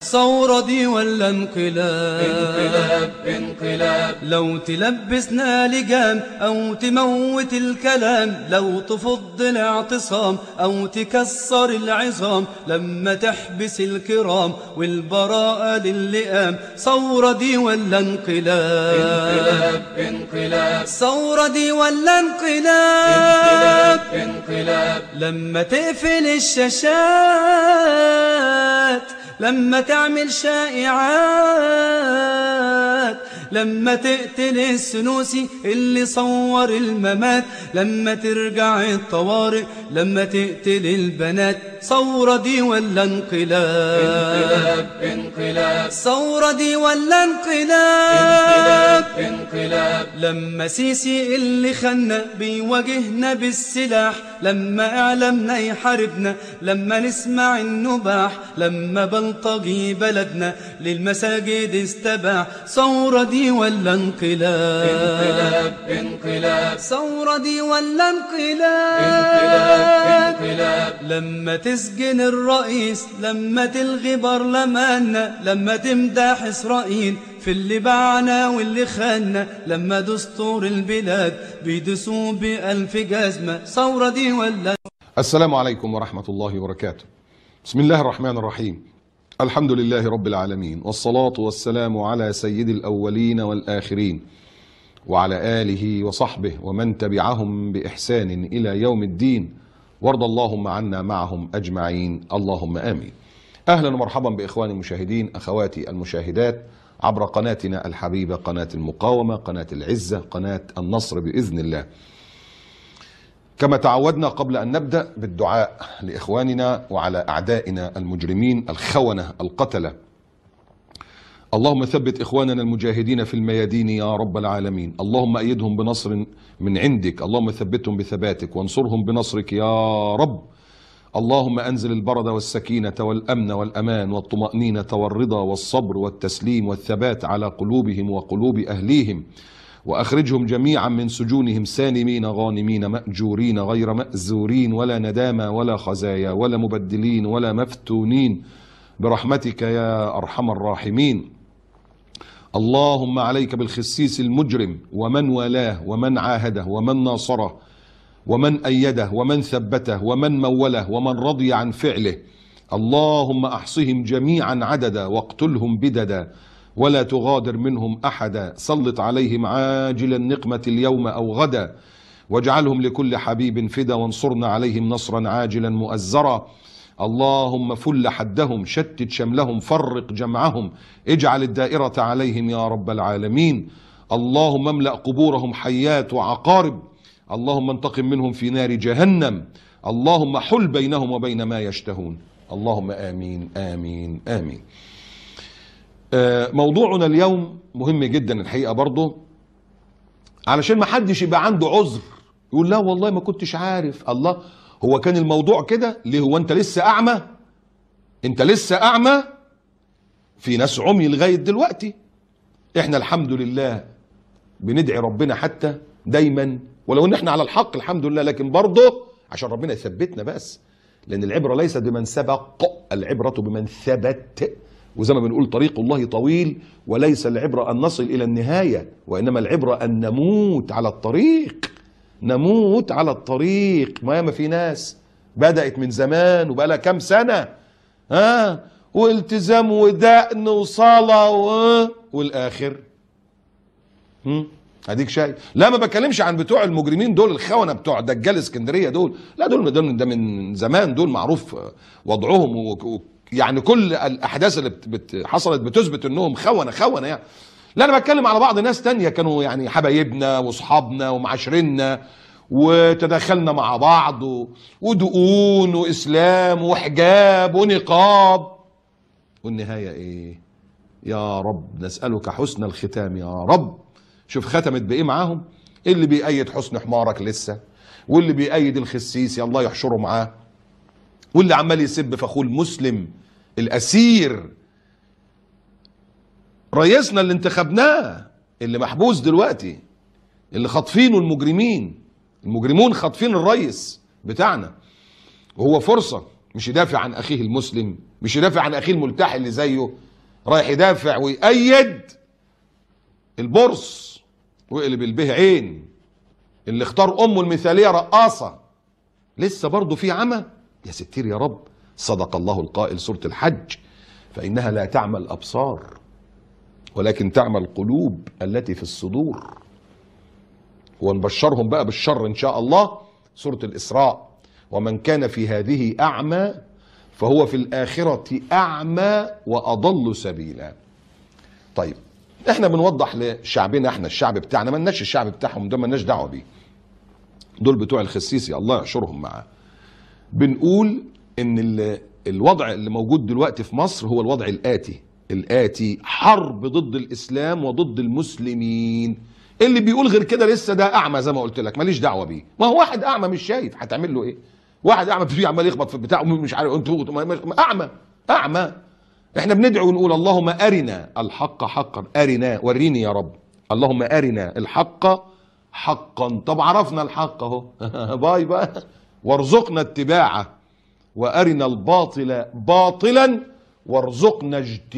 ثورة دي ولا انقلاب؟ انقلاب انقلاب. لو تلبسنا لجام أو تموت الكلام، لو تفض الاعتصام أو تكسر العظام، لما تحبس الكرام والبراءة للئام، ثورة دي ولا انقلاب؟ انقلاب انقلاب. ثورة دي ولا انقلاب انقلاب؟ انقلاب. لما تقفل الشاشات، لما تعمل شائعات، لما تقتل السنوسي اللي صور الممات، لما ترجع الطوارئ، لما تقتل البنات، ثورة دي ولا انقلاب؟ انقلاب انقلاب. ثورة دي ولا انقلاب انقلاب؟ انقلاب. لما سيسي اللي خلنا بيواجهنا بالسلاح، لما اعلامنا يحاربنا، لما نسمع النباح، لما بلطجي بلدنا للمساجد استباح، ثورة دي ولا انقلاب؟ انقلاب انقلاب. ثورة دي ولا انقلاب؟ انقلاب انقلاب. لما تسجن الرئيس، لما تلغي برلماننا، لما تمدح إسرائيل في اللي باعنا واللي خاننا، لما دستور البلاد بيدسوا بألف جزمة، ثورة دي ولا؟ السلام عليكم ورحمة الله وبركاته. بسم الله الرحمن الرحيم. الحمد لله رب العالمين، والصلاة والسلام على سيد الأولين والآخرين، وعلى آله وصحبه ومن تبعهم بإحسان إلى يوم الدين، وارض اللهم عنا معهم أجمعين، اللهم آمين. أهلا ومرحبا بإخواني المشاهدين، أخواتي المشاهدات عبر قناتنا الحبيبة، قناة المقاومة، قناة العزة، قناة النصر بإذن الله. كما تعودنا قبل أن نبدأ بالدعاء لإخواننا وعلى أعدائنا المجرمين الخونة القتلة. اللهم ثبت إخواننا المجاهدين في الميادين يا رب العالمين، اللهم أيدهم بنصر من عندك، اللهم ثبتهم بثباتك وانصرهم بنصرك يا رب. اللهم أنزل البرد والسكينة والأمن والأمان والطمأنينة والرضا والصبر والتسليم والثبات على قلوبهم وقلوب أهليهم، وأخرجهم جميعا من سجونهم سالمين غانمين مأجورين غير مأزورين، ولا ندامة ولا خزايا ولا مبدلين ولا مفتونين، برحمتك يا أرحم الراحمين. اللهم عليك بالخسيس المجرم ومن والاه ومن عاهده ومن ناصره ومن أيده ومن ثبته ومن موله ومن رضي عن فعله. اللهم أحصهم جميعا عددا واقتلهم بددا ولا تغادر منهم أحدا. سلط عليهم عاجل النقمة اليوم أو غدا، واجعلهم لكل حبيب فدا، وانصرنا عليهم نصرا عاجلا مؤزرا. اللهم فل حدهم، شتت شملهم، فرق جمعهم، اجعل الدائرة عليهم يا رب العالمين. اللهم املأ قبورهم حيات وعقارب، اللهم انتقم منهم في نار جهنم، اللهم حل بينهم وبين ما يشتهون، اللهم آمين آمين آمين. موضوعنا اليوم مهم جدا الحقيقة برضه، علشان ما حدش يبقى عنده عذر يقول لا والله ما كنتش عارف. الله، هو كان الموضوع كده ليه؟ هو انت لسه اعمى؟ انت لسه اعمى؟ في ناس عمي لغاية دلوقتي. احنا الحمد لله بندعي ربنا حتى دايما، ولو ان احنا على الحق الحمد لله، لكن برضه عشان ربنا يثبتنا بس، لان العبرة ليست بمن سبق، العبرة بمن ثبت. وزي ما بنقول طريق الله طويل، وليس العبرة أن نصل إلى النهاية، وإنما العبرة أن نموت على الطريق، نموت على الطريق. ما في ناس بدأت من زمان وبقى لها كام سنة والتزام ودقن وصلاة والآخر اديك شايف. لا ما بتكلمش عن بتوع المجرمين دول الخونة بتوع دجال اسكندرية دول، لا دول ده من زمان، دول معروف وضعهم، يعني كل الاحداث اللي حصلت بتثبت انهم خونة يعني. لا انا بتكلم على بعض ناس تانية كانوا يعني حبايبنا واصحابنا ومعاشرنا، وتدخلنا مع بعض ودقون واسلام وحجاب ونقاب، والنهاية ايه يا رب؟ نسألك حسن الختام يا رب. شوف ختمت بايه معاهم، اللي بيأيد حسن حمارك لسه، واللي بيأيد الخسيسي الله يحشره معاه، واللي عمال يسب في اخوه المسلم الاسير، رئيسنا اللي انتخبناه اللي محبوس دلوقتي، اللي خاطفينه المجرمون خاطفين الرئيس بتاعنا، وهو فرصة مش يدافع عن اخيه المسلم، مش يدافع عن اخيه الملتحي اللي زيه، رايح يدافع ويأيد البرص ويقلب البه عين اللي اختار امه المثاليه رقاصه. لسه برضه في عمى؟ يا ستير يا رب. صدق الله القائل سوره الحج: فانها لا تعمى الابصار ولكن تعمى القلوب التي في الصدور. ونبشرهم بقى بالشر ان شاء الله، سوره الاسراء: ومن كان في هذه اعمى فهو في الاخره اعمى واضل سبيلا. طيب احنا بنوضح لشعبنا، احنا الشعب بتاعنا، مالناش الشعب بتاعهم ده، مالناش دعوه بيه، دول بتوع الخسيسي الله يحشرهم معاه. بنقول ان الوضع اللي موجود دلوقتي في مصر هو الوضع الآتي: حرب ضد الإسلام وضد المسلمين. اللي بيقول غير كده لسه ده أعمى، زي ما قلت لك، ماليش دعوة بيه. ما هو واحد أعمى مش شايف، هتعمل له إيه؟ واحد أعمى فيه عمال يخبط في البتاع مش عارف، أعمى. إحنا بندعو ونقول: اللهم أرنا الحق حقا، أرنا، وريني يا رب، اللهم أرنا الحق حقا. طب عرفنا الحق أهو باي بقى، وارزقنا اتباعه، وأرنا الباطل باطلا وارزقنا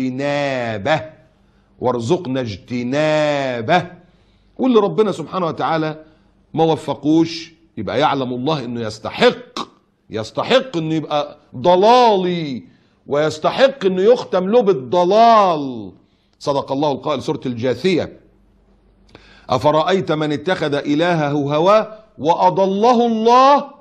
اجتنابه. واللي ربنا سبحانه وتعالى ما وفقوش يبقى يعلم الله انه يستحق انه يبقى ضلالي، ويستحق انه يختم له بالضلال. صدق الله القائل سورة الجاثية: أفرأيت من اتخذ إلهه هواه وأضله الله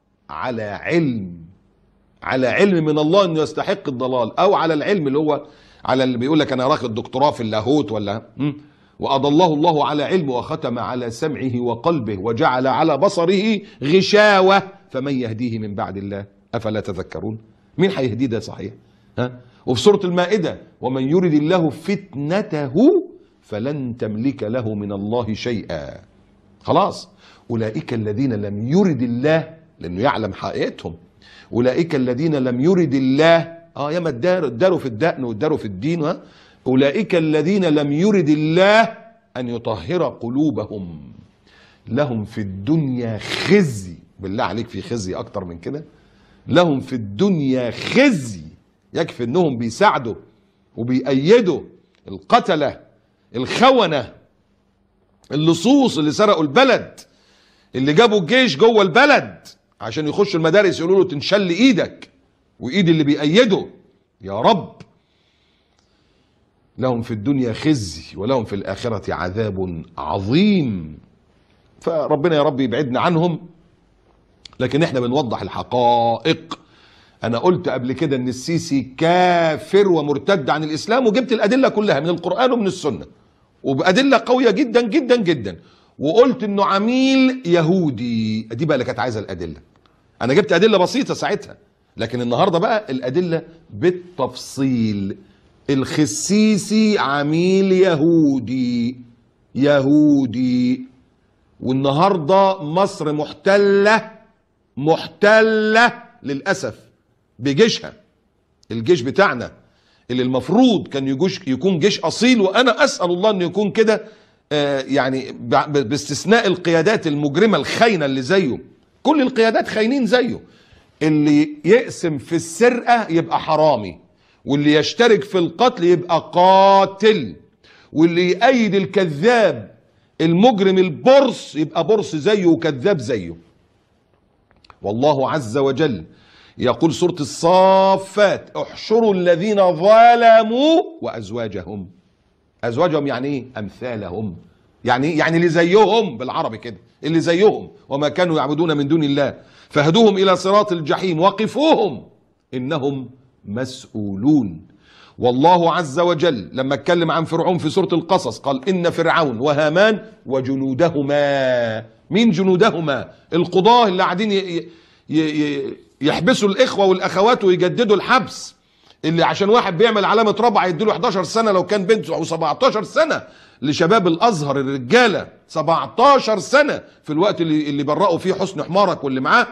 على علم من الله انه يستحق الضلال، او على العلم اللي هو على اللي بيقول لك انا واخد دكتوراه في اللاهوت ولا واضله الله على علم وختم على سمعه وقلبه وجعل على بصره غشاوة فمن يهديه من بعد الله افلا تذكرون. مين هيهديه ده صحيح؟ وفي سورة المائدة: ومن يرد الله فتنته فلن تملك له من الله شيئا. خلاص، اولئك الذين لم يرد الله، لانه يعلم حقيقتهم، أولئك الذين لم يرد الله، ياما اداروا في الدقن واداروا في الدين، أولئك الذين لم يرد الله أن يطهر قلوبهم لهم في الدنيا خزي. بالله عليك في خزي أكتر من كده؟ لهم في الدنيا خزي. يكفي أنهم بيساعدوا وبيأيدوا القتلة الخونة اللصوص اللي سرقوا البلد، اللي جابوا الجيش جوه البلد عشان يخشوا المدارس يقولوا له تنشل ايدك وايد اللي بيأيده. يا رب، لهم في الدنيا خزي ولهم في الآخرة عذاب عظيم. فربنا يا رب يبعدنا عنهم، لكن احنا بنوضح الحقائق. انا قلت قبل كده ان السيسي كافر ومرتد عن الاسلام، وجبت الادله كلها من القرآن ومن السنة وبأدلة قوية جدا جدا جدا، وقلت انه عميل يهودي. دي بقى اللي كانت عايزه الادله. انا جبت ادله بسيطه ساعتها، لكن النهارده بقى الادله بالتفصيل. الخسيسي عميل يهودي، والنهارده مصر محتله للاسف بجيشها. الجيش بتاعنا اللي المفروض كان يكون جيش اصيل، وانا اسال الله انه يكون كده، يعني باستثناء القيادات المجرمة الخاينة اللي زيه. كل القيادات خاينين زيه. اللي يقسم في السرقة يبقى حرامي، واللي يشترك في القتل يبقى قاتل، واللي يأيد الكذاب المجرم البرص يبقى برص زيه وكذاب زيه. والله عز وجل يقول سورة الصافات: احشروا الذين ظلموا وأزواجهم. أزواجهم يعني إيه؟ أمثالهم. يعني اللي زيهم، بالعربي كده، اللي زيهم، وما كانوا يعبدون من دون الله فاهدوهم إلى صراط الجحيم وقفوهم إنهم مسؤولون. والله عز وجل لما اتكلم عن فرعون في سورة القصص قال: إن فرعون وهامان وجنودهما. مين جنودهما؟ القضاة اللي قاعدين يحبسوا الإخوة والأخوات ويجددوا الحبس، اللي عشان واحد بيعمل علامة ربع يديله 11 سنة لو كان بنته، أو 17 سنة لشباب الأزهر الرجالة، 17 سنة في الوقت اللي برأوا فيه حسن حمارك واللي معاه.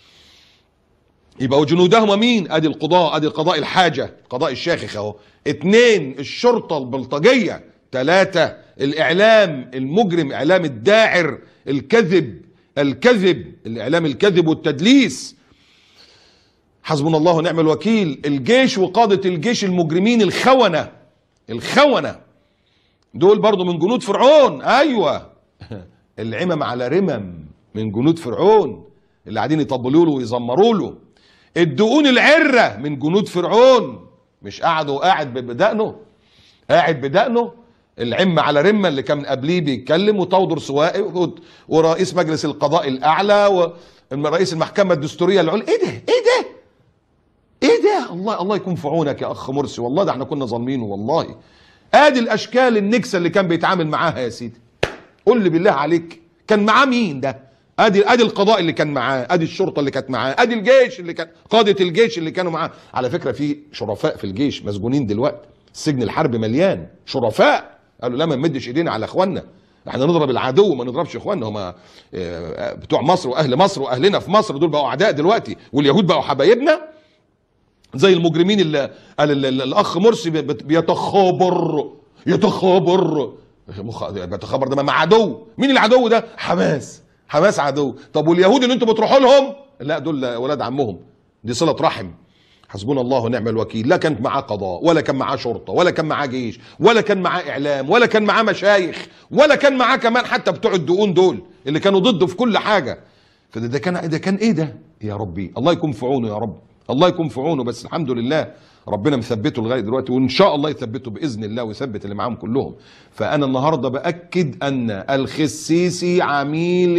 يبقى جنودهما مين؟ ادي القضاء، ادي قضاء الحاجة، قضاء الشاخخ اهو. 2 الشرطة البلطجية. 3 الإعلام المجرم، إعلام الداعر، الكذب، الإعلام الكذب والتدليس. حسبنا الله ونعم الوكيل. الجيش وقادة الجيش المجرمين الخونة دول برضو من جنود فرعون. ايوه العمم على رمم من جنود فرعون اللي قاعدين يطبلوا له ويزمروا له. الدقون العرة من جنود فرعون، مش قاعد بدقنه العم على رمة اللي كان قبليه بيتكلم، وتودر سوائي ورئيس مجلس القضاء الاعلى ورئيس المحكمة الدستورية العليا. ايه ده الله يكون في عونك يا اخ مرسي، والله ده احنا كنا ظالمينه والله. ادي الاشكال النكسة اللي كان بيتعامل معاها يا سيدي. قول لي بالله عليك كان معاه مين ده؟ ادي القضاء اللي كان معاه، ادي الشرطه اللي كانت معاه، ادي الجيش اللي كان قاده الجيش اللي كانوا معاه. على فكره في شرفاء في الجيش مسجونين دلوقتي، السجن الحربي مليان شرفاء. قالوا لا ما نمدش ايدينا على اخواننا، احنا نضرب العدو ما نضربش اخواننا. هم بتوع مصر واهل مصر واهلنا في مصر دول بقوا اعداء دلوقتي، واليهود بقوا حبايبنا زي المجرمين اللي قال الاخ مرسي بيتخابر ده مع عدو. مين العدو ده؟ حماس عدو. طب واليهود اللي انتم بتروحوا لهم؟ لا دول ولاد عمهم، دي صلة رحم. حسبنا الله ونعم الوكيل. لا كانت معاه قضاء ولا كان معاه شرطة ولا كان معاه جيش ولا كان معاه اعلام ولا كان معاه مشايخ ولا كان معاه كمان حتى بتوع الدقون دول اللي كانوا ضده في كل حاجة. فده كان ايه ده يا ربي؟ الله يكون في عونه يا رب، الله يكون في عونه. بس الحمد لله ربنا مثبته لغايه دلوقتي، وان شاء الله يثبته باذن الله ويثبت اللي معاهم كلهم. فانا النهارده باكد ان الخسيسي عميل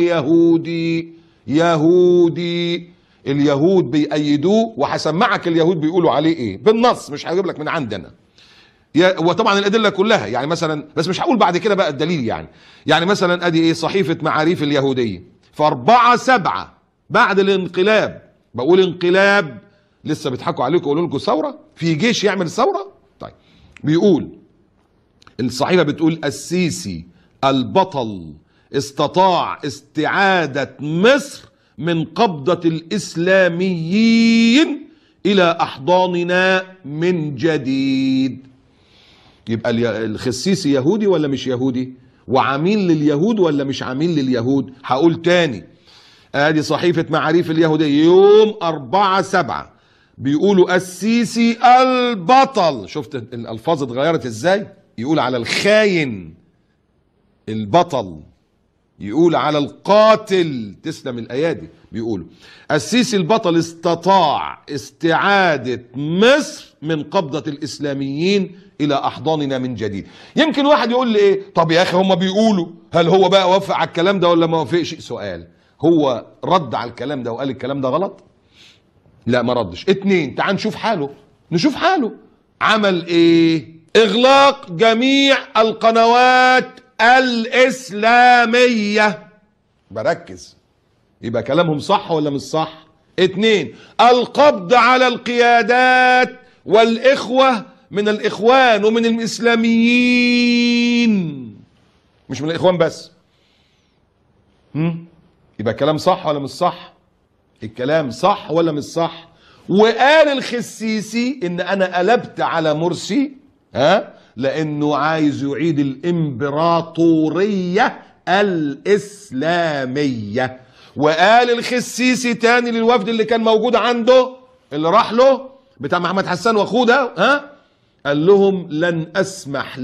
يهودي. اليهود بيأيدوه، وهسمعك اليهود بيقولوا عليه ايه بالنص، مش هجيب لك من عندنا. وطبعا الادله كلها يعني مثلا، بس مش هقول بعد كده بقى الدليل يعني مثلا ادي ايه صحيفه معاريف اليهوديه في 4/7 بعد الانقلاب. بقول انقلاب لسه بيضحكوا عليكم يقولوا لكم ثوره، في جيش يعمل ثوره؟ طيب بيقول الصحيفه بتقول السيسي البطل استطاع استعاده مصر من قبضه الاسلاميين الى احضاننا من جديد. يبقى الخسيسي يهودي ولا مش يهودي؟ وعميل لليهود ولا مش عميل لليهود؟ هقول تاني، ادي صحيفه معاريف اليهوديه يوم 4/7 بيقولوا السيسي البطل. شفت الالفاظ اتغيرت ازاي؟ يقول على الخاين البطل، يقول على القاتل. تسلم الايادي. بيقولوا السيسي البطل استطاع استعادة مصر من قبضة الاسلاميين الى احضاننا من جديد. يمكن واحد يقول لي ايه، طب يا اخي هم بيقولوا، هل هو بقى وافق على الكلام ده ولا ما وافقش؟ سؤال، هو رد على الكلام ده وقال الكلام ده غلط؟ لا ما ردش. 2، تعال نشوف حاله عمل ايه. اغلاق جميع القنوات الاسلامية. بركز، يبقى كلامهم صح ولا مش صح؟ 2، القبض على القيادات والاخوة من الاخوان ومن الاسلاميين، مش من الاخوان بس. يبقى كلام صح ولا مش صح؟ الكلام صح ولا مش صح؟ وقال الخسيسي ان انا قلبت على مرسي لانه عايز يعيد الامبراطورية الاسلامية. وقال الخسيسي تاني للوفد اللي كان موجود عنده اللي راح له بتاع محمد حسان واخوه ده، قال لهم لن اسمح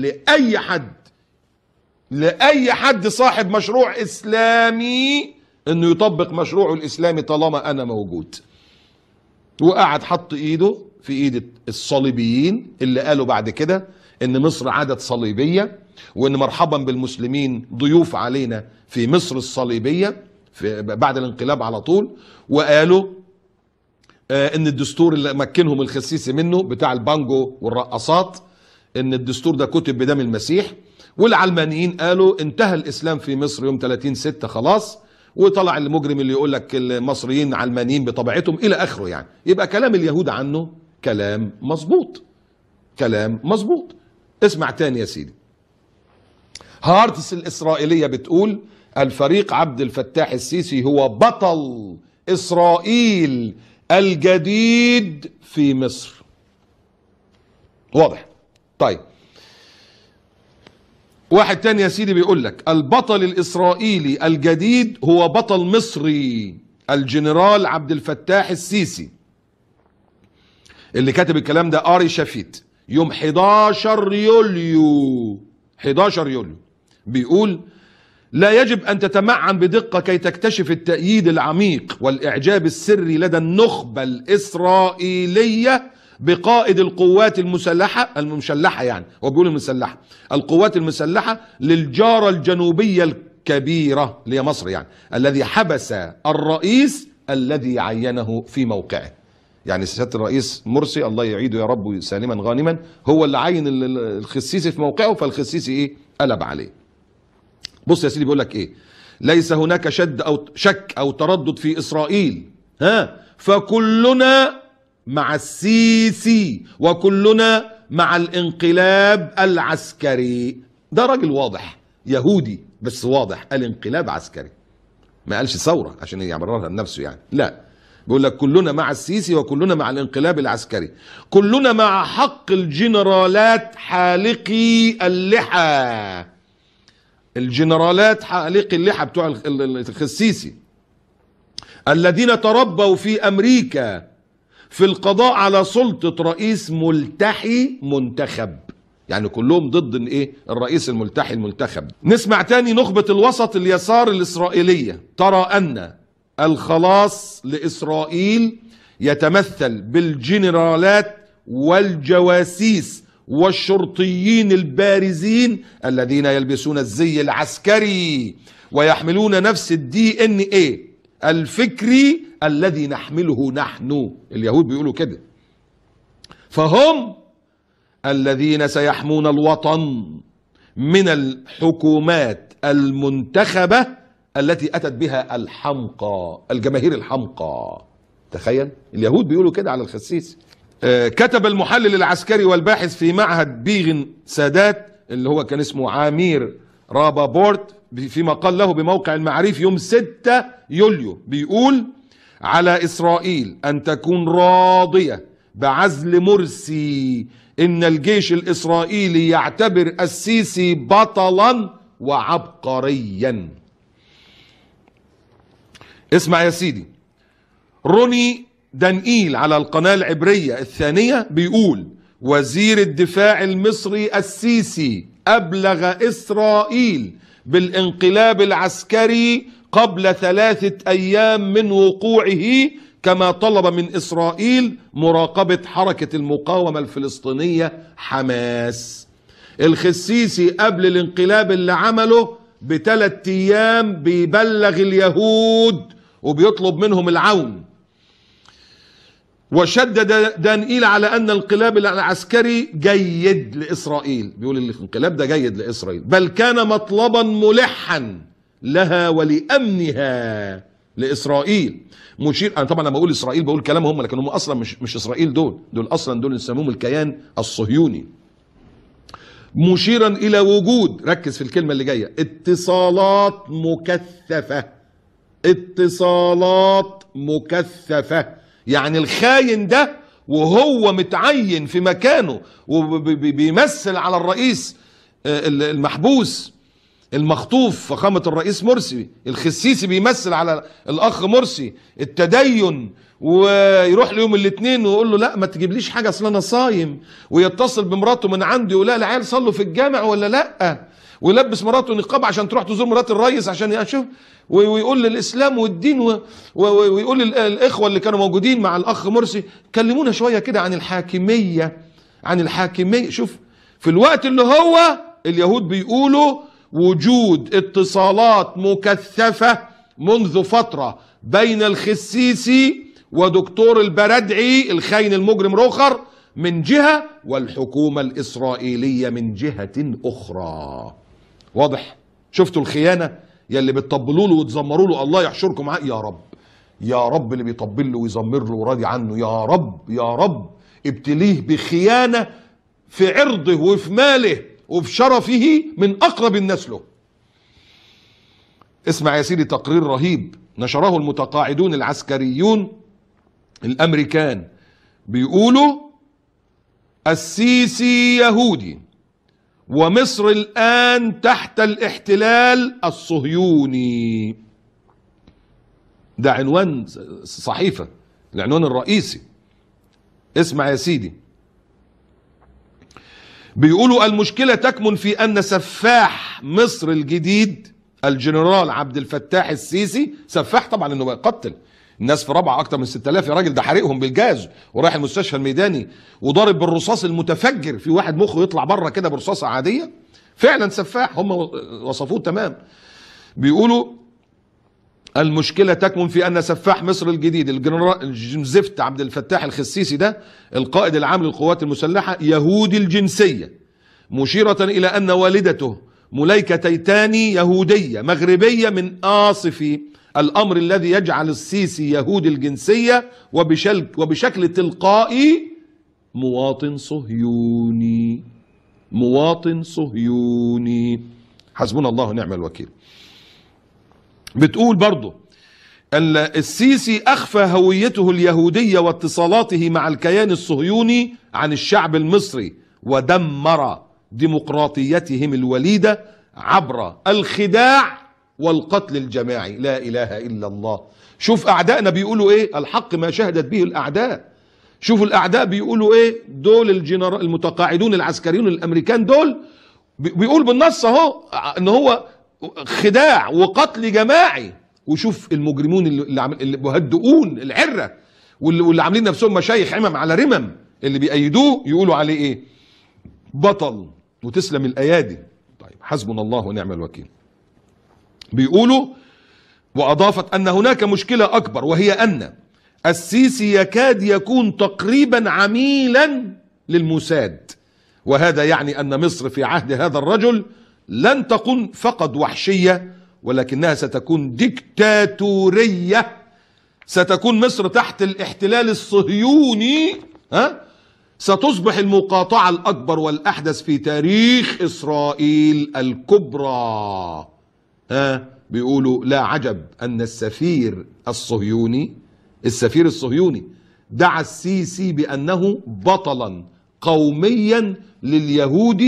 لاي حد صاحب مشروع اسلامي انه يطبق مشروعه الاسلامي طالما انا موجود. وقعد حط ايده في ايد الصليبيين اللي قالوا بعد كده ان مصر عادت صليبية، وان مرحبا بالمسلمين ضيوف علينا في مصر الصليبية بعد الانقلاب على طول. وقالوا ان الدستور اللي مكنهم الخسيسي منه بتاع البانجو والرقصات، ان الدستور ده كتب بدم المسيح. والعلمانيين قالوا انتهى الاسلام في مصر يوم 30/6 خلاص. وطلع المجرم اللي يقول لك المصريين علمانيين بطبيعتهم الى اخره. يعني يبقى كلام اليهود عنه كلام مظبوط، كلام مظبوط. اسمع تاني يا سيدي. هارتس الاسرائيلية بتقول الفريق عبد الفتاح السيسي هو بطل اسرائيل الجديد في مصر. واضح؟ طيب واحد تاني يا سيدي بيقول لك البطل الاسرائيلي الجديد هو بطل مصري الجنرال عبد الفتاح السيسي. اللي كاتب الكلام ده أري شافيت يوم 11 يوليو 11 يوليو بيقول: لا يجب أن تتمعن بدقة كي تكتشف التأييد العميق والإعجاب السري لدى النخبة الإسرائيلية بقائد القوات المسلحة يعني هو بيقول المسلحة، القوات المسلحة للجارة الجنوبية الكبيرة اللي هي مصر يعني، الذي حبس الرئيس الذي عينه في موقعه. يعني سيادة الرئيس مرسي الله يعيده يا رب سالما غانما هو اللي عين الخسيسي في موقعه، فالخسيسي ايه؟ قلب عليه. بص يا سيدي بيقول لك ايه: ليس هناك شك او تردد في اسرائيل، فكلنا مع السيسي وكلنا مع الانقلاب العسكري. ده راجل واضح يهودي بس واضح، قال انقلاب عسكري، ما قالش ثورة عشان يعبرها بنفسه يعني، لا، بيقول لك كلنا مع السيسي وكلنا مع الانقلاب العسكري، كلنا مع حق الجنرالات حالقي اللحى، الجنرالات حالقي اللحى بتوع الخسيسي الذين تربوا في أمريكا في القضاء على سلطة رئيس ملتحي منتخب، يعني كلهم ضد ايه؟ الرئيس الملتحي المنتخب. نسمع تاني: نخبة الوسط اليسار الإسرائيلية ترى أن الخلاص لإسرائيل يتمثل بالجنرالات والجواسيس والشرطيين البارزين الذين يلبسون الزي العسكري ويحملون نفس DNA الفكري الذي نحمله نحن. اليهود بيقولوا كده، فهم الذين سيحمون الوطن من الحكومات المنتخبة التي أتت بها الحمقى، الجماهير الحمقى. تخيل اليهود بيقولوا كده على الخسيسي. كتب المحلل العسكري والباحث في معهد بيغن سادات اللي هو كان اسمه عامير رابابورت في مقال له بموقع المعاريف يوم 6 يوليو بيقول: على إسرائيل أن تكون راضية بعزل مرسي، إن الجيش الإسرائيلي يعتبر السيسي بطلا وعبقريا. اسمع يا سيدي، روني دانييل على القناة العبرية الثانية بيقول: وزير الدفاع المصري السيسي أبلغ إسرائيل بالانقلاب العسكري قبل 3 أيام من وقوعه، كما طلب من إسرائيل مراقبة حركة المقاومة الفلسطينية حماس. الخسيسي قبل الانقلاب اللي عمله ب3 أيام بيبلغ اليهود وبيطلب منهم العون. وشدد دانييل على أن الانقلاب العسكري جيد لإسرائيل، بيقول الانقلاب ده جيد لإسرائيل، بل كان مطلبا ملحا لها ولأمنها لإسرائيل، مشير. أنا طبعا لما بقول إسرائيل بقول كلامهم هم، لكن هم أصلا مش إسرائيل، دول أصلا دول يسموهم الكيان الصهيوني، مشيرا إلى وجود، ركز في الكلمة اللي جاية، اتصالات مكثفة. اتصالات مكثفة يعني الخاين ده وهو متعين في مكانه وبيمثل على الرئيس المحبوس المخطوف فخامة الرئيس مرسي، الخسيسي بيمثل على الأخ مرسي التدين، ويروح له يوم الاثنين ويقول له لا ما تجيبليش حاجة أصل أنا صايم، ويتصل بمراته من عنده يقول لها العيال صلوا في الجامع ولا لا، ويلبس مراته نقاب عشان تروح تزور مرات الرئيس عشان يشوف، ويقول للإسلام والدين ويقول للإخوة اللي كانوا موجودين مع الأخ مرسي كلمونا شوية كده عن الحاكمية، عن الحاكمية. شوف في الوقت اللي هو اليهود بيقولوا وجود اتصالات مكثفة منذ فترة بين الخسيسي ودكتور البردعي الخاين المجرم روخر من جهة والحكومة الإسرائيلية من جهة أخرى. واضح؟ شفتوا الخيانة يلي بتطبلوا له وتزمروا له الله يحشركم معاه. يا رب يا رب اللي بيطبل له ويزمر له وراضي عنه، يا رب يا رب ابتليه بخيانة في عرضه وفي ماله وفي شرفه من أقرب الناس له. اسمع يا سيدي تقرير رهيب نشره المتقاعدون العسكريون الأمريكان، بيقولوا السيسي يهودي ومصر الآن تحت الاحتلال الصهيوني. ده عنوان صحيفة، العنوان الرئيسي. اسمع يا سيدي، بيقولوا المشكلة تكمن في أن سفاح مصر الجديد الجنرال عبد الفتاح السيسي، سفاح طبعا انه بيقتل الناس في رابعه اكتر من 6000 يا راجل، ده حارقهم بالجاز ورايح المستشفى الميداني وضارب بالرصاص المتفجر، في واحد مخه يطلع بره كده برصاصه عاديه، فعلا سفاح، هم وصفوه تمام. بيقولوا المشكله تكمن في ان سفاح مصر الجديد الجنرال زفت عبد الفتاح الخسيسي ده القائد العام للقوات المسلحه يهودي الجنسيه، مشيره الى ان والدته مليكه تيتاني يهوديه مغربيه من آصف الأمر الذي يجعل السيسي يهودي الجنسية وبشكل تلقائي مواطن صهيوني، مواطن صهيوني. حسبنا الله ونعم الوكيل. بتقول برضو السيسي أخفى هويته اليهودية واتصالاته مع الكيان الصهيوني عن الشعب المصري، ودمر ديمقراطيتهم الوليدة عبر الخداع والقتل الجماعي. لا إله إلا الله. شوف أعدائنا بيقولوا إيه، الحق ما شهدت به الأعداء. شوفوا الأعداء بيقولوا إيه، دول المتقاعدون العسكريون الأمريكان دول بيقول بالنص أهو إن هو خداع وقتل جماعي. وشوف المجرمون اللي بيهدئون العرة واللي عاملين نفسهم مشايخ عمم على رمم، اللي بيأيدوه يقولوا عليه إيه، بطل وتسلم الأيادي. طيب حسبنا الله ونعم الوكيل. بيقولوا وأضافت أن هناك مشكلة أكبر، وهي أن السيسي يكاد يكون تقريبا عميلا للموساد، وهذا يعني أن مصر في عهد هذا الرجل لن تكون فقط وحشية، ولكنها ستكون ديكتاتورية. ستكون مصر تحت الاحتلال الصهيوني، ستصبح المقاطعة الأكبر والأحدث في تاريخ إسرائيل الكبرى. بيقولوا لا عجب أن السفير الصهيوني دعا السيسي بأنه بطلا قوميا لليهود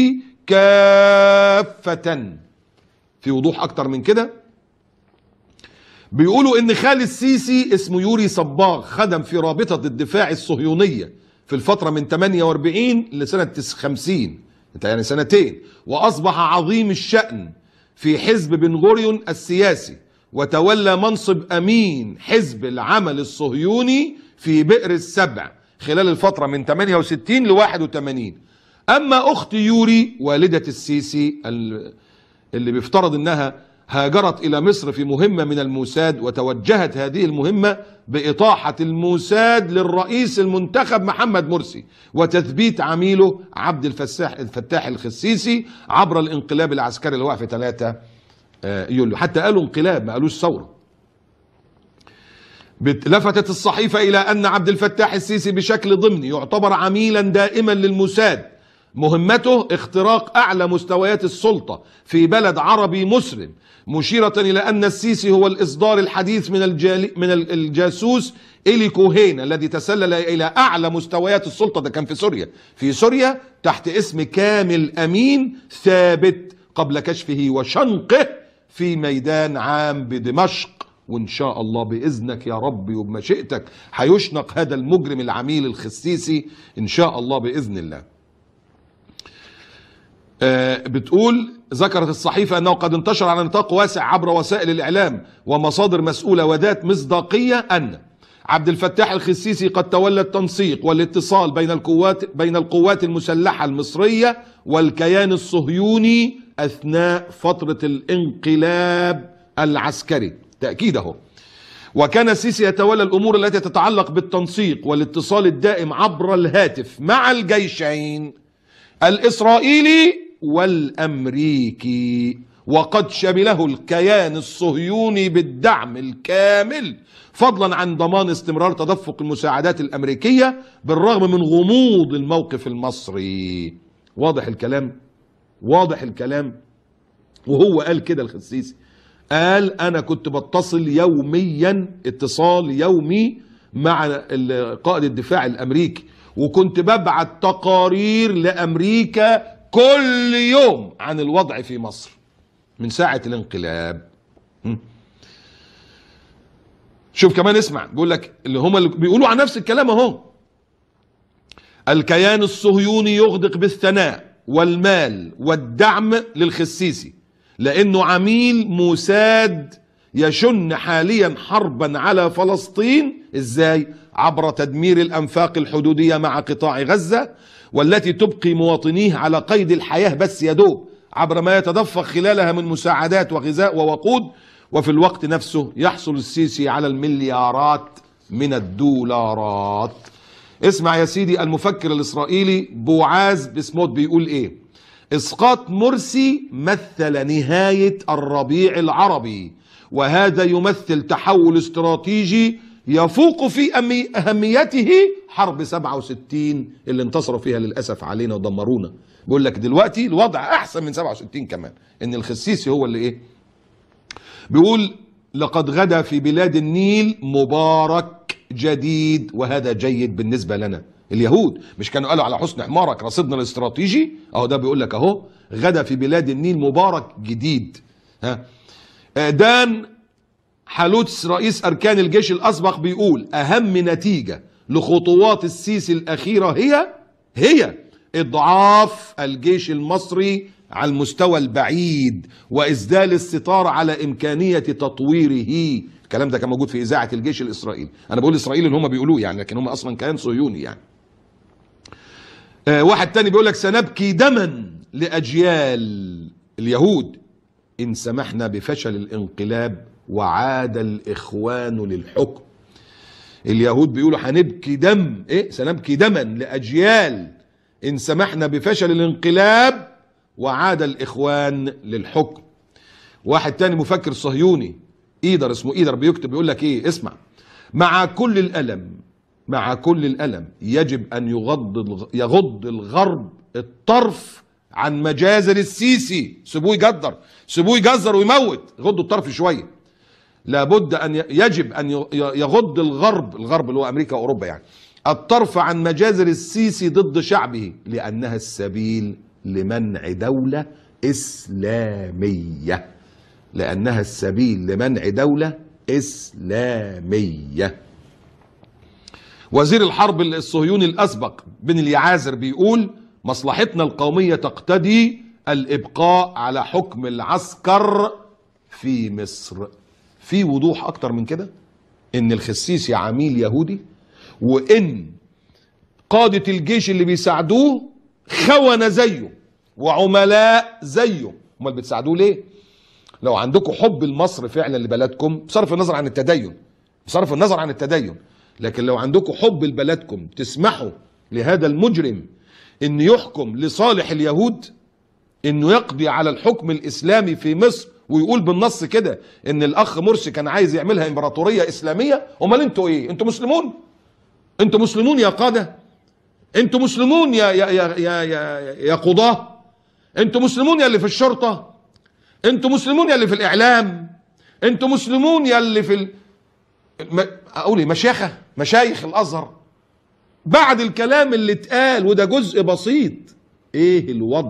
كافة. في وضوح أكتر من كده بيقولوا إن خال السيسي اسمه يوري صباغ، خدم في رابطة الدفاع الصهيونية في الفترة من 48 لسنة 50، يعني سنتين، وأصبح عظيم الشأن في حزب بن غوريون السياسي، وتولى منصب أمين حزب العمل الصهيوني في بئر السبع خلال الفترة من 68 ل 81. أما أخت يوري والدة السيسي اللي بيفترض أنها هاجرت إلى مصر في مهمة من الموساد، وتوجهت هذه المهمة بإطاحة الموساد للرئيس المنتخب محمد مرسي وتثبيت عميله عبد الفتاح الخسيسي عبر الانقلاب العسكري اللي وقع في 3 يوليو. حتى قالوا انقلاب ما قالوش ثورة. لفتت الصحيفة إلى أن عبد الفتاح السيسي بشكل ضمني يعتبر عميلا دائما للموساد، مهمته اختراق أعلى مستويات السلطة في بلد عربي مسلم، مشيرة إلى أن السيسي هو الإصدار الحديث من الجاسوس إلي كوهين الذي تسلل إلى أعلى مستويات السلطة. ده كان في سوريا تحت اسم كامل أمين ثابت قبل كشفه وشنقه في ميدان عام بدمشق. وإن شاء الله بإذنك يا رب وبمشيئتك هيشنق هذا المجرم العميل الخسيسي إن شاء الله بإذن الله. بتقول ذكرت الصحيفة أنه قد انتشر على نطاق واسع عبر وسائل الإعلام ومصادر مسؤولة وذات مصداقية أن عبد الفتاح الخسيسي قد تولى التنسيق والاتصال بين القوات المسلحة المصرية والكيان الصهيوني أثناء فترة الانقلاب العسكري. تأكيده. وكان السيسي يتولى الأمور التي تتعلق بالتنسيق والاتصال الدائم عبر الهاتف مع الجيشين الإسرائيلي والأمريكي، وقد شمله الكيان الصهيوني بالدعم الكامل، فضلا عن ضمان استمرار تدفق المساعدات الأمريكية بالرغم من غموض الموقف المصري. واضح الكلام، واضح الكلام. وهو قال كده الخسيسي، قال أنا كنت بتصل يوميا اتصال يومي مع قائد الدفاع الأمريكي، وكنت ببعت تقارير لأمريكا كل يوم عن الوضع في مصر من ساعة الانقلاب. شوف كمان اسمع، بيقول لك اللي هم اللي بيقولوا عن نفس الكلام اهو. الكيان الصهيوني يغدق بالثناء والمال والدعم للخسيسي، لأنه عميل موساد يشن حاليا حربا على فلسطين. ازاي؟ عبر تدمير الأنفاق الحدودية مع قطاع غزة، والتي تبقي مواطنيه على قيد الحياة بس يدوب، عبر ما يتدفق خلالها من مساعدات وغذاء ووقود. وفي الوقت نفسه يحصل السيسي على المليارات من الدولارات. اسمع يا سيدي المفكر الإسرائيلي بوعاز بسموت بيقول ايه: اسقاط مرسي مثل نهاية الربيع العربي، وهذا يمثل تحول استراتيجي يفوق في أهميته حرب 67 اللي انتصروا فيها للأسف علينا ودمرونا. بيقول لك دلوقتي الوضع أحسن من 67 كمان، إن الخسيسي هو اللي إيه. بيقول لقد غدا في بلاد النيل مبارك جديد، وهذا جيد بالنسبة لنا. اليهود مش كانوا قالوا على حسن حمارك رصيدنا الاستراتيجي؟ اهو ده بيقول لك اهو غدا في بلاد النيل مبارك جديد. ها دان حالوتس رئيس أركان الجيش الأسبق بيقول أهم نتيجة لخطوات السيسي الأخيرة هي إضعاف الجيش المصري على المستوى البعيد، وإسدال الستار على إمكانية تطويره. الكلام ده كان موجود في إذاعة الجيش الإسرائيلي. أنا بقول إسرائيل اللي هم بيقولوه يعني، لكن هم أصلا كيان صهيوني يعني. واحد تاني بيقول لك سنبكي دما لأجيال اليهود إن سمحنا بفشل الانقلاب وعاد الإخوان للحكم. اليهود بيقولوا هنبكي دم، سنبكي دما لأجيال إن سمحنا بفشل الانقلاب وعاد الإخوان للحكم. واحد تاني مفكر صهيوني إيدر، اسمه إيدر، بيكتب بيقول لك إيه، اسمع: مع كل الألم يجب أن يغض الغرب الطرف عن مجازر السيسي. سيبوه يجزر ويموت، غضوا الطرف شوية. لابد أن يجب أن يغض الغرب اللي هو أمريكا وأوروبا يعني الطرف عن مجازر السيسي ضد شعبه، لأنها السبيل لمنع دولة إسلامية. وزير الحرب الصهيوني الأسبق بن اليعازر بيقول مصلحتنا القومية تقتضي الإبقاء على حكم العسكر في مصر. في وضوح أكتر من كده إن الخسيسي عميل يهودي، وإن قادة الجيش اللي بيساعدوه خونة زيه وعملاء زيه. امال بتساعدوه ليه؟ لو عندكم حب لمصر فعلا لبلدكم، بصرف النظر عن التدين، لكن لو عندكم حب لبلدكم تسمحوا لهذا المجرم ان يحكم لصالح اليهود، انه يقضي على الحكم الاسلامي في مصر، ويقول بالنص كده ان الاخ مرسي كان عايز يعملها امبراطورية اسلامية. امال انتوا ايه؟ انتوا مسلمون يا قادة، انتوا مسلمون يا قضاة، انتوا مسلمون يا اللي في الشرطة، انتوا مسلمون يا اللي في الاعلام، انتوا مسلمون يا اللي في اقول مشايخ الازهر. بعد الكلام اللي اتقال، وده جزء بسيط، ايه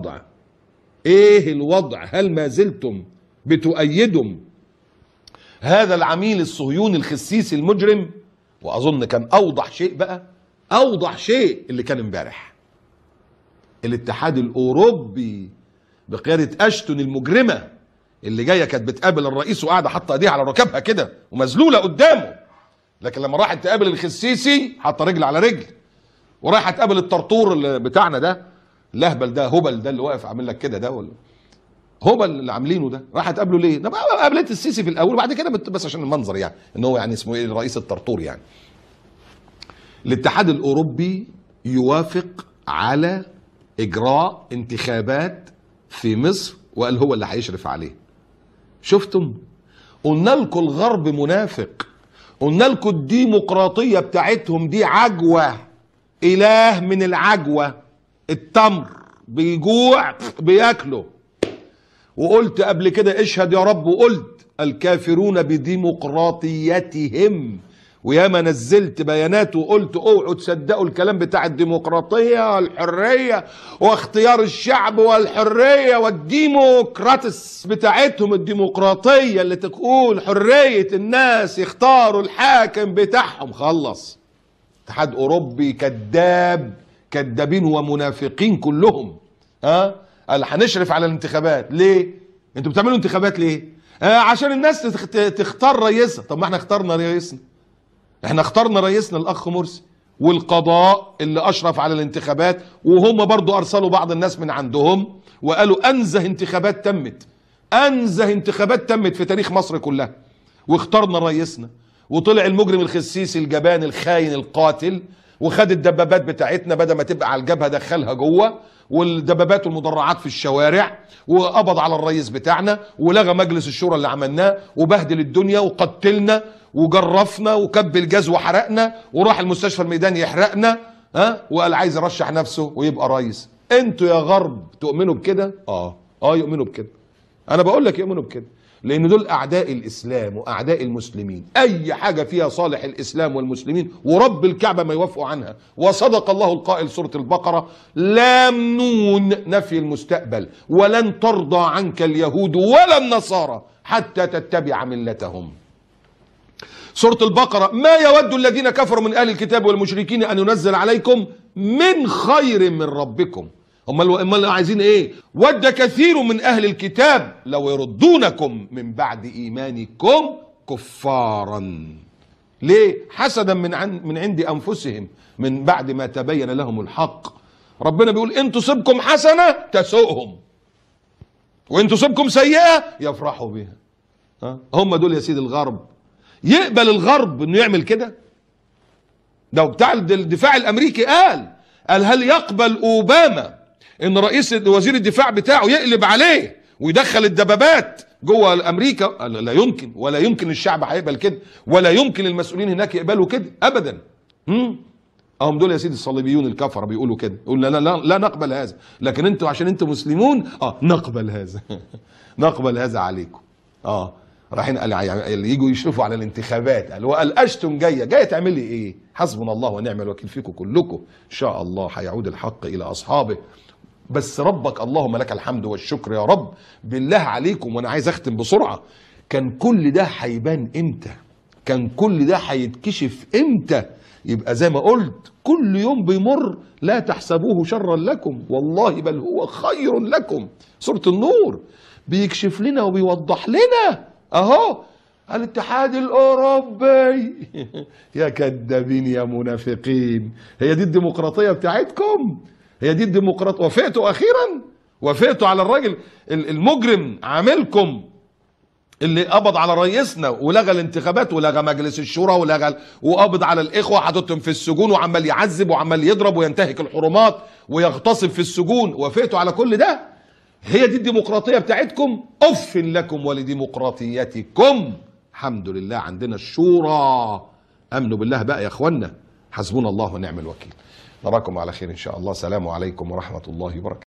الوضع؟ هل ما زلتم بتؤيدوا هذا العميل الصهيوني الخسيسي المجرم؟ واظن كان اوضح شيء اللي كان امبارح. الاتحاد الاوروبي بقيادة اشتون المجرمة اللي جاية كانت بتقابل الرئيس وقاعدة حاطة ايديها على ركبها كده ومذلولة قدامه، لكن لما راحت تقابل الخسيسي حاطة رجل على رجل، ورايحة تقابل الطرطور اللي بتاعنا ده، لهبل ده، هبل ده اللي واقف عامل لك كده ده، ولا هبل اللي عاملينه ده، راحت تقابله ليه؟ انا قابلت السيسي في الاول وبعد كده بس عشان المنظر يعني، ان هو يعني اسمه ايه، رئيس الطرطور يعني. الاتحاد الاوروبي يوافق على اجراء انتخابات في مصر، وقال هو اللي هيشرف عليه. شفتم؟ قلنا لكم الغرب منافق، قلنا لكم الديمقراطية بتاعتهم دي عجوة، اله من العجوة، التمر بيجوع بياكله. وقلت قبل كده اشهد يا رب، وقلت الكافرون بديمقراطيتهم، وياما نزلت بيانات وقلت اوعوا تصدقوا الكلام بتاع الديمقراطية والحرية واختيار الشعب والحرية والديمقراطس بتاعتهم. الديمقراطية اللي تقول حرية الناس يختاروا الحاكم بتاعهم. خلص. اتحاد اوروبي كذاب كذابين ومنافقين كلهم. قال هنشرف على الانتخابات. ليه؟ انتوا بتعملوا انتخابات ليه؟ عشان الناس تختار رئيسها. طب ما احنا اخترنا رئيسنا، احنا اخترنا رئيسنا الاخ مرسي، والقضاء اللي اشرف على الانتخابات وهم برضو ارسلوا بعض الناس من عندهم وقالوا انزه انتخابات تمت، انزه انتخابات تمت في تاريخ مصر كلها، واخترنا رئيسنا. وطلع المجرم الخسيس الجبان الخاين القاتل وخد الدبابات بتاعتنا بدل ما تبقى على الجبهه دخلها جوه، والدبابات والمدرعات في الشوارع، وقبض على الرئيس بتاعنا ولغى مجلس الشورى اللي عملناه وبهدل الدنيا وقتلنا وجرفنا وكب الجاز وحرقنا وراح المستشفى الميداني يحرقنا. وقال عايز يرشح نفسه ويبقى رئيس. انتوا يا غرب تؤمنوا بكده؟ يؤمنوا بكده. انا بقول لك يؤمنوا بكده، لان دول اعداء الاسلام واعداء المسلمين. اي حاجه فيها صالح الاسلام والمسلمين ورب الكعبه ما يوافقوا عنها. وصدق الله القائل سوره البقره: لام نون نفي المستقبل، ولن ترضى عنك اليهود ولا النصارى حتى تتبع ملتهم. سوره البقره: ما يود الذين كفروا من اهل الكتاب والمشركين ان ينزل عليكم من خير من ربكم. امال عايزين ايه؟ ود كثير من اهل الكتاب لو يردونكم من بعد ايمانكم كفارا. ليه؟ حسدا من عند انفسهم من بعد ما تبين لهم الحق. ربنا بيقول ان تصبكم حسنه تسؤهم وان تصبكم سيئه يفرحوا بها. هم دول يا سيدي الغرب. يقبل الغرب انه يعمل كده؟ ده بتاع الدفاع الامريكي قال هل يقبل اوباما ان رئيس وزير الدفاع بتاعه يقلب عليه ويدخل الدبابات جوه امريكا؟ لا يمكن، ولا يمكن الشعب هيقبل كده، ولا يمكن المسؤولين هناك يقبلوا كده ابدا. هم دول يا سيدي الصليبيون الكفره بيقولوا كده، يقول لا نقبل هذا. لكن انتوا عشان انتوا مسلمون نقبل هذا. نقبل هذا عليكم. رايحين اللي يجوا يشرفوا على الانتخابات قال اشتم جايه تعمل لي ايه؟ حسبنا الله ونعم الوكيل فيكم كلكم. ان شاء الله هيعود الحق الى اصحابه. بس ربك اللهم لك الحمد والشكر يا رب. بالله عليكم، وانا عايز اختم بسرعه، كان كل ده هيبان امتى؟ كان كل ده هيتكشف امتى؟ يبقى زي ما قلت كل يوم بيمر لا تحسبوه شرا لكم والله بل هو خير لكم. سورة النور بيكشف لنا وبيوضح لنا اهو. الاتحاد الاوروبي يا كذابين يا منافقين، هي دي الديمقراطيه بتاعتكم؟ هي دي الديمقراطيه؟ وافقتوا اخيرا؟ وافقتوا على الراجل المجرم عاملكم اللي قبض على رئيسنا ولغى الانتخابات ولغى مجلس الشورى وقبض على الاخوه حاططهم في السجون وعمال يعذب وعمال يضرب وينتهك الحرمات ويغتصب في السجون؟ وافقتوا على كل ده؟ هي دي الديمقراطيه بتاعتكم؟ اف لكم ولديمقراطيتكم. الحمد لله عندنا الشورى. امنوا بالله بقى يا اخوانا. حسبنا الله ونعم الوكيل. نراكم على خير ان شاء الله. سلام عليكم ورحمه الله وبركاته.